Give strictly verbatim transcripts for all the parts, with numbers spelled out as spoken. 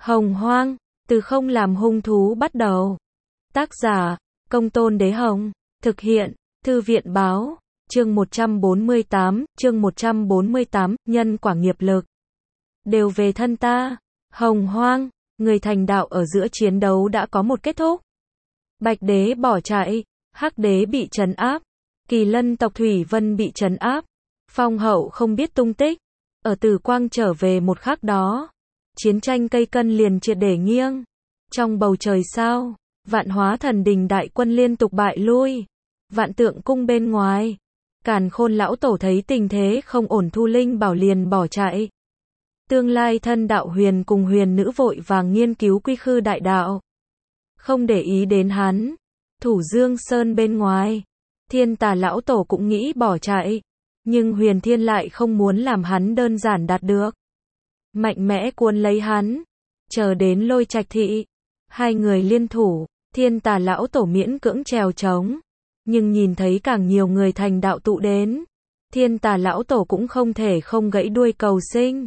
Hồng Hoang, từ không làm hung thú bắt đầu. Tác giả, Công Tôn Đế Hồng. Thực hiện, Thư viện Báo. Chương một trăm bốn mươi tám, chương một trăm bốn mươi tám, nhân quả nghiệp lực. Đều về thân ta. Hồng Hoang, người thành đạo ở giữa chiến đấu đã có một kết thúc. Bạch đế bỏ chạy, Hắc đế bị trấn áp, Kỳ Lân tộc Thủy Vân bị trấn áp, Phong Hậu không biết tung tích. Ở Tử Quang trở về một khắc đó, chiến tranh cây cân liền triệt để nghiêng. Trong bầu trời sao, Vạn Hóa Thần Đình đại quân liên tục bại lui. Vạn Tượng cung bên ngoài, Càn Khôn lão tổ thấy tình thế không ổn thu linh bảo liền bỏ chạy. Tương lai thân đạo huyền cùng huyền nữ vội vàng nghiên cứu quy khư đại đạo, không để ý đến hắn. Thủ Dương Sơn bên ngoài, Thiên Tà lão tổ cũng nghĩ bỏ chạy, nhưng Huyền Thiên lại không muốn làm hắn đơn giản đạt được. Mạnh mẽ cuốn lấy hắn, chờ đến Lôi Trạch thị, hai người liên thủ, Thiên Tà lão tổ miễn cưỡng trèo trống, nhưng nhìn thấy càng nhiều người thành đạo tụ đến, Thiên Tà lão tổ cũng không thể không gãy đuôi cầu sinh.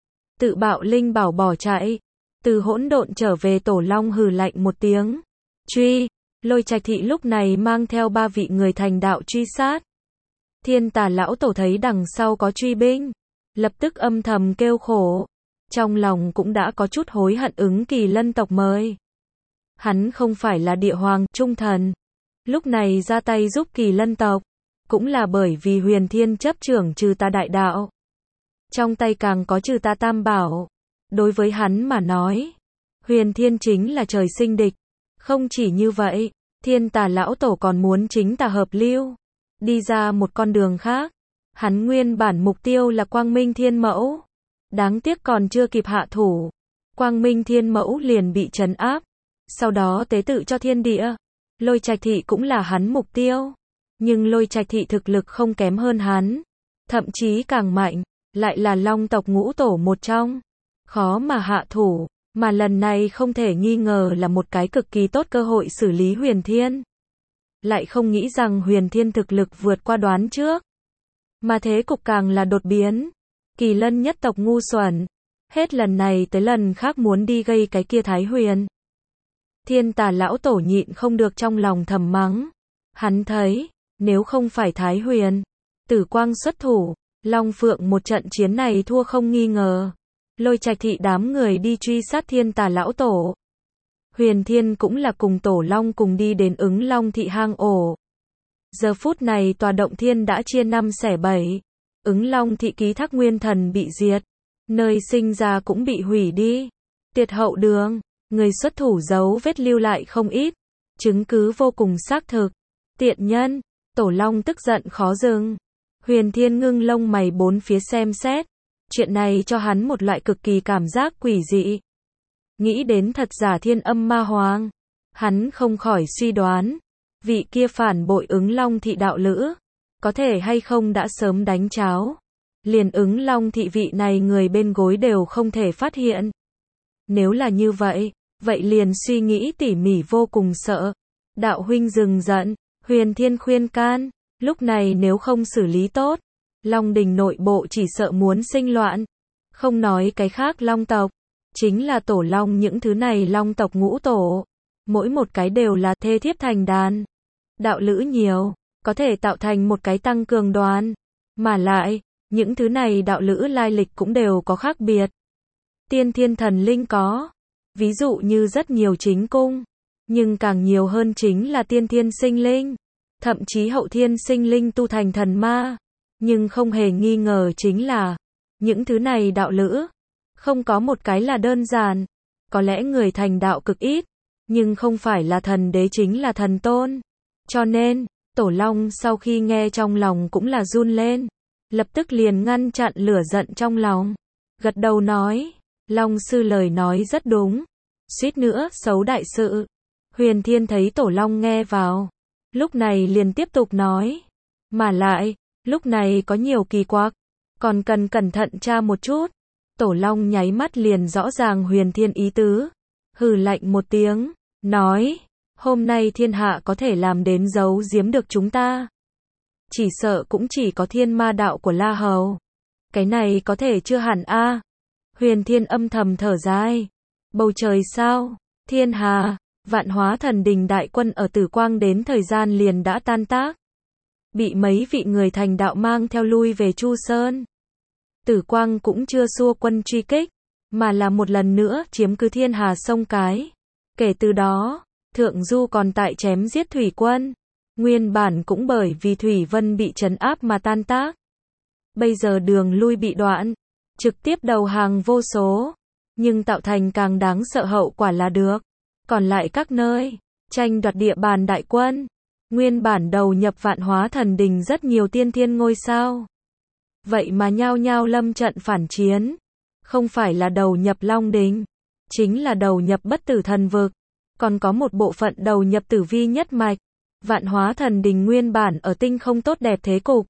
Tự bạo linh bảo bỏ chạy, từ hỗn độn trở về Tổ Long hừ lạnh một tiếng, truy. Lôi Trạch thị lúc này mang theo ba vị người thành đạo truy sát. Thiên Tà lão tổ thấy đằng sau có truy binh, lập tức âm thầm kêu khổ, trong lòng cũng đã có chút hối hận ứng Kỳ Lân tộc mời. Hắn không phải là địa hoàng trung thần, lúc này ra tay giúp Kỳ Lân tộc, cũng là bởi vì Huyền Thiên chấp trưởng trừ tà đại đạo, trong tay càng có trừ tà tam bảo. Đối với hắn mà nói, Huyền Thiên chính là trời sinh địch. Không chỉ như vậy, Thiên Tà lão tổ còn muốn chính tà hợp lưu, đi ra một con đường khác. Hắn nguyên bản mục tiêu là Quang Minh Thiên Mẫu, đáng tiếc còn chưa kịp hạ thủ, Quang Minh Thiên Mẫu liền bị trấn áp, sau đó tế tự cho thiên địa. Lôi Trạch thị cũng là hắn mục tiêu, nhưng Lôi Trạch thị thực lực không kém hơn hắn, thậm chí càng mạnh, lại là Long tộc ngũ tổ một trong, khó mà hạ thủ. Mà lần này không thể nghi ngờ là một cái cực kỳ tốt cơ hội xử lý Huyền Thiên. Lại không nghĩ rằng Huyền Thiên thực lực vượt qua đoán trước. Mà thế cục càng là đột biến. Kỳ Lân nhất tộc ngu xuẩn, hết lần này tới lần khác muốn đi gây cái kia Thái Huyền. Thiên Tà lão tổ nhịn không được trong lòng thầm mắng. Hắn thấy, nếu không phải Thái Huyền, Tử Quang xuất thủ, Long Phượng một trận chiến này thua không nghi ngờ. Lôi Trạch thị đám người đi truy sát Thiên Tà lão tổ. Huyền Thiên cũng là cùng Tổ Long cùng đi đến Ứng Long thị hang ổ. Giờ phút này tòa động thiên đã chia năm xẻ bảy. Ứng Long thị ký thác nguyên thần bị diệt, nơi sinh ra cũng bị hủy đi. Tiệt hậu đường, người xuất thủ dấu vết lưu lại không ít, chứng cứ vô cùng xác thực. Tiện nhân, Tổ Long tức giận khó dừng. Huyền Thiên ngưng lông mày bốn phía xem xét. Chuyện này cho hắn một loại cực kỳ cảm giác quỷ dị. Nghĩ đến thật giả Thiên Âm Ma Hoàng, hắn không khỏi suy đoán, vị kia phản bội Ứng Long thị đạo lữ, có thể hay không đã sớm đánh cháo. Liền Ứng Long thị vị này người bên gối đều không thể phát hiện. Nếu là như vậy, vậy liền suy nghĩ tỉ mỉ vô cùng sợ. Đạo huynh dừng giận, Huyền Thiên khuyên can, lúc này nếu không xử lý tốt, Long đình nội bộ chỉ sợ muốn sinh loạn. Không nói cái khác Long tộc, chính là Tổ Long những thứ này Long tộc ngũ tổ, mỗi một cái đều là thê thiếp thành đàn. Đạo lữ nhiều, có thể tạo thành một cái tăng cường đoàn. Mà lại, những thứ này đạo lữ lai lịch cũng đều có khác biệt. Tiên thiên thần linh có, ví dụ như rất nhiều chính cung, nhưng càng nhiều hơn chính là tiên thiên sinh linh, thậm chí hậu thiên sinh linh tu thành thần ma. Nhưng không hề nghi ngờ chính là, những thứ này đạo lữ, không có một cái là đơn giản. Có lẽ người thành đạo cực ít, nhưng không phải là thần đế chính là thần tôn. Cho nên, Tổ Long sau khi nghe trong lòng cũng là run lên, lập tức liền ngăn chặn lửa giận trong lòng. Gật đầu nói, Long sư lời nói rất đúng, suýt nữa xấu đại sự. Huyền Thiên thấy Tổ Long nghe vào, lúc này liền tiếp tục nói, mà lại, lúc này có nhiều kỳ quặc, còn cần cẩn thận tra một chút. Tổ Long nháy mắt liền rõ ràng Huyền Thiên ý tứ, hừ lạnh một tiếng, nói, hôm nay thiên hạ có thể làm đến giấu giếm được chúng ta, chỉ sợ cũng chỉ có thiên ma đạo của La Hầu. Cái này có thể chưa hẳn a. Huyền Thiên âm thầm thở dài, Bầu trời sao, thiên hà, Vạn Hóa Thần Đình đại quân ở Tử Quang đến thời gian liền đã tan tác. Bị mấy vị người thành đạo mang theo lui về Chu Sơn. Tử Quang cũng chưa xua quân truy kích, mà là một lần nữa chiếm cứ thiên hà sông cái. Kể từ đó, Thượng Du còn tại chém giết thủy quân. Nguyên bản cũng bởi vì Thủy Vân bị trấn áp mà tan tác. Bây giờ đường lui bị đoạn, trực tiếp đầu hàng vô số. Nhưng tạo thành càng đáng sợ hậu quả là được. Còn lại các nơi, tranh đoạt địa bàn đại quân. Nguyên bản đầu nhập Vạn Hóa Thần Đình rất nhiều tiên thiên ngôi sao. Vậy mà nhao nhao lâm trận phản chiến. Không phải là đầu nhập Long Đình, chính là đầu nhập Bất Tử Thần Vực. Còn có một bộ phận đầu nhập Tử Vi nhất mạch. Vạn Hóa Thần Đình nguyên bản ở tinh không tốt đẹp thế cục.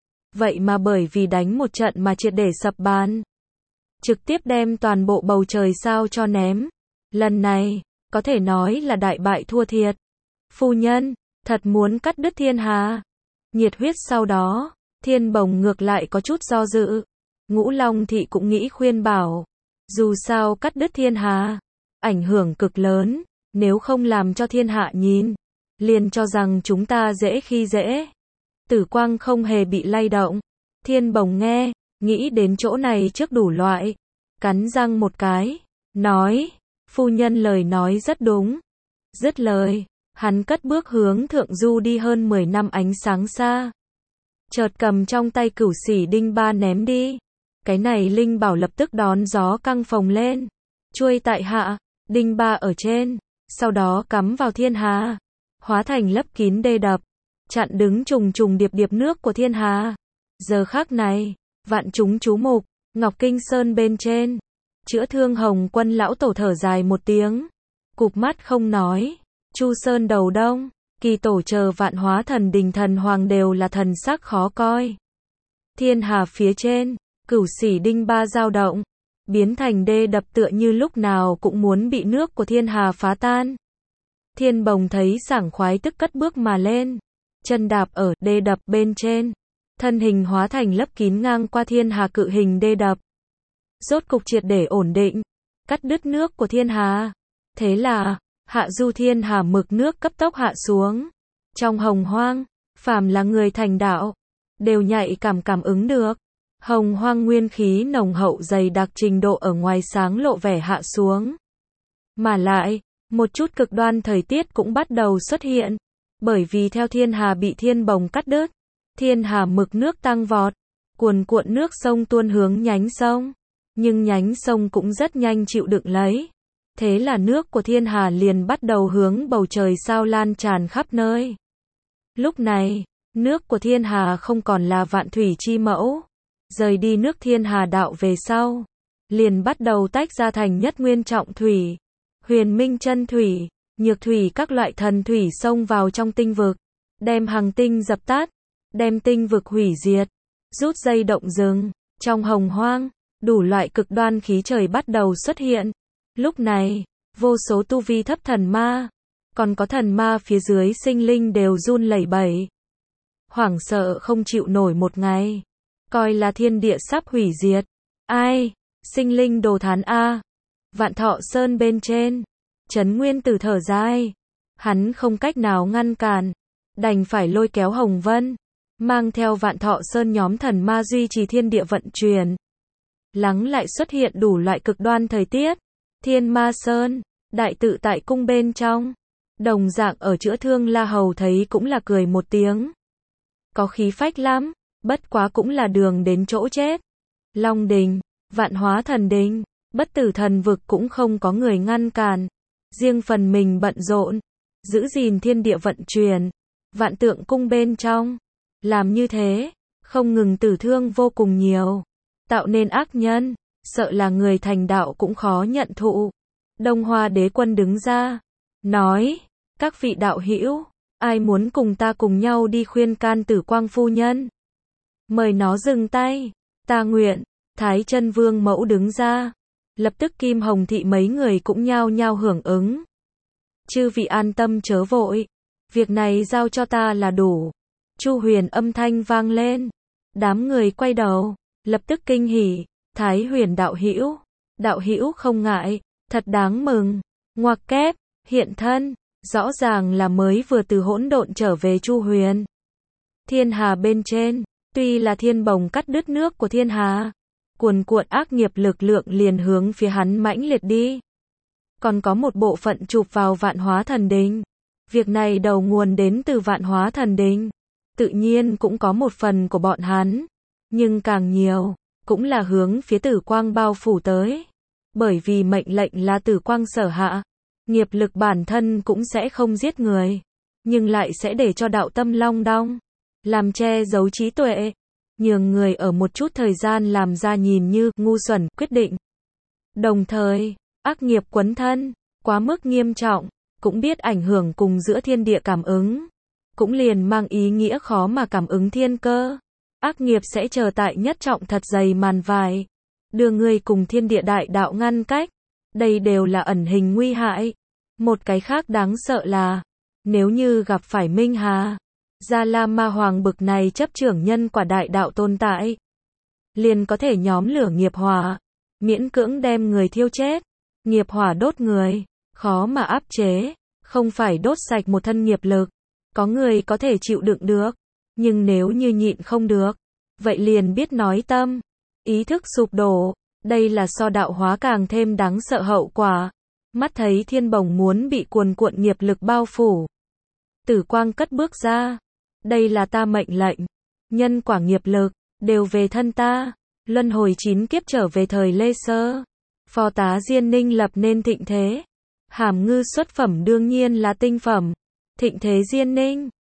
Vậy mà bởi vì đánh một trận mà triệt để sập bàn. Trực tiếp đem toàn bộ bầu trời sao cho ném. Lần này, có thể nói là đại bại thua thiệt. Phu nhân, thật muốn cắt đứt thiên hà. Nhiệt huyết sau đó, Thiên Bồng ngược lại có chút do dự. Ngũ Long Thị cũng nghĩ khuyên bảo. Dù sao cắt đứt thiên hà, ảnh hưởng cực lớn. Nếu không làm cho thiên hạ nhìn, liền cho rằng chúng ta dễ khi dễ. Tử Quang không hề bị lay động. Thiên Bồng nghe, nghĩ đến chỗ này trước đủ loại. Cắn răng một cái, nói, phu nhân lời nói rất đúng. Dứt lời, hắn cất bước hướng Thượng Du đi hơn mười năm ánh sáng xa. Chợt cầm trong tay Cửu Xỉ Đinh Ba ném đi. Cái này linh bảo lập tức đón gió căng phồng lên. Chuôi tại hạ, Đinh Ba ở trên, sau đó cắm vào thiên hà, hóa thành lấp kín đê đập, chặn đứng trùng trùng điệp điệp nước của thiên hà. Giờ khắc này, vạn chúng chú mục, Ngọc Kinh Sơn bên trên, Chữa Thương Hồng Quân lão tổ thở dài một tiếng, cụp mắt không nói. Chu Sơn đầu đông, Kỳ Tổ chờ Vạn Hóa Thần Đình thần hoàng đều là thần sắc khó coi. Thiên hà phía trên, Cửu Xỉ Đinh Ba dao động, biến thành đê đập tựa như lúc nào cũng muốn bị nước của thiên hà phá tan. Thiên Bồng thấy sảng khoái tức cất bước mà lên, chân đạp ở đê đập bên trên, thân hình hóa thành lấp kín ngang qua thiên hà cự hình đê đập. Rốt cục triệt để ổn định, cắt đứt nước của thiên hà. Thế là, hạ du thiên hà mực nước cấp tốc hạ xuống. Trong hồng hoang, phàm là người thành đạo, đều nhạy cảm cảm ứng được. Hồng hoang nguyên khí nồng hậu dày đặc trình độ ở ngoài sáng lộ vẻ hạ xuống. Mà lại, một chút cực đoan thời tiết cũng bắt đầu xuất hiện. Bởi vì theo thiên hà bị Thiên Bồng cắt đứt, thiên hà mực nước tăng vọt, cuồn cuộn nước sông tuôn hướng nhánh sông. Nhưng nhánh sông cũng rất nhanh chịu đựng lấy. Thế là nước của thiên hà liền bắt đầu hướng bầu trời sao lan tràn khắp nơi. Lúc này, nước của thiên hà không còn là vạn thủy chi mẫu. Rời đi nước thiên hà đạo về sau, liền bắt đầu tách ra thành nhất nguyên trọng thủy, huyền minh chân thủy, nhược thủy các loại thần thủy xông vào trong tinh vực, đem hằng tinh dập tắt, đem tinh vực hủy diệt, rút dây động rừng. Trong hồng hoang, đủ loại cực đoan khí trời bắt đầu xuất hiện. Lúc này, vô số tu vi thấp thần ma, còn có thần ma phía dưới sinh linh đều run lẩy bẩy, hoảng sợ không chịu nổi một ngày, coi là thiên địa sắp hủy diệt. Ai? Sinh linh đồ thán a. Vạn Thọ Sơn bên trên, Trấn Nguyên Tử thở dài, hắn không cách nào ngăn cản, đành phải lôi kéo Hồng Vân, mang theo Vạn Thọ Sơn nhóm thần ma duy trì thiên địa vận chuyển. Lắng lại xuất hiện đủ loại cực đoan thời tiết. Thiên Ma Sơn, đại tự tại cung bên trong, đồng dạng ở Chữa Thương La Hầu thấy cũng là cười một tiếng. Có khí phách lắm, bất quá cũng là đường đến chỗ chết. Long Đình, Vạn Hóa Thần Đình, Bất Tử Thần Vực cũng không có người ngăn cản, riêng phần mình bận rộn, giữ gìn thiên địa vận chuyển. Vạn Tượng cung bên trong, làm như thế, không ngừng tử thương vô cùng nhiều, tạo nên ác nhân, sợ là người thành đạo cũng khó nhận thụ. Đông Hoa Đế Quân đứng ra, nói, các vị đạo hữu, ai muốn cùng ta cùng nhau đi khuyên can Tử Quang phu nhân, mời nó dừng tay, ta nguyện. Thái Chân Vương mẫu đứng ra, lập tức Kim Hồng Thị mấy người cũng nhao nhao hưởng ứng. Chư vị an tâm chớ vội, việc này giao cho ta là đủ. Chu Huyền âm thanh vang lên, đám người quay đầu, lập tức kinh hỉ. Thái Huyền đạo hữu, đạo hữu không ngại, Thật đáng mừng. Ngoặc kép, hiện thân, rõ ràng là mới vừa từ hỗn độn trở về Chu Huyền. Thiên hà bên trên, tuy là thiên bồng cắt đứt nước của thiên hà, cuồn cuộn ác nghiệp lực lượng liền hướng phía hắn mãnh liệt đi. Còn có một bộ phận chụp vào vạn hóa thần đình. Việc này đầu nguồn đến từ vạn hóa thần đình. Tự nhiên cũng có một phần của bọn hắn. Nhưng càng nhiều, cũng là hướng phía tử quang bao phủ tới. Bởi vì mệnh lệnh là tử quang sở hạ. Nghiệp lực bản thân cũng sẽ không giết người. Nhưng lại sẽ để cho đạo tâm long đong. Làm che giấu trí tuệ. Nhường người ở một chút thời gian làm ra nhìn như ngu xuẩn quyết định. Đồng thời, ác nghiệp quấn thân, quá mức nghiêm trọng, cũng biết ảnh hưởng cùng giữa thiên địa cảm ứng. Cũng liền mang ý nghĩa khó mà cảm ứng thiên cơ. Ác nghiệp sẽ chờ tại nhất trọng thật dày màn vải. Đưa người cùng thiên địa đại đạo ngăn cách. Đây đều là ẩn hình nguy hại. Một cái khác đáng sợ là, nếu như gặp phải Minh Hà, Gia La Ma Hoàng bực này chấp trưởng nhân quả đại đạo tồn tại, liền có thể nhóm lửa nghiệp hỏa, miễn cưỡng đem người thiêu chết. Nghiệp hỏa đốt người, khó mà áp chế, không phải đốt sạch một thân nghiệp lực. Có người có thể chịu đựng được, nhưng nếu như nhịn không được, vậy liền biết nói tâm, ý thức sụp đổ. Đây là so đạo hóa càng thêm đáng sợ hậu quả. Mắt thấy thiên bồng muốn bị cuồn cuộn nghiệp lực bao phủ. Tử quang cất bước ra. Đây là ta mệnh lệnh. Nhân quả nghiệp lực, đều về thân ta. Luân hồi chín kiếp trở về thời Lê Sơ. Phò tá Diên Ninh lập nên thịnh thế. Hàm ngư xuất phẩm đương nhiên là tinh phẩm. Thịnh thế Diên Ninh.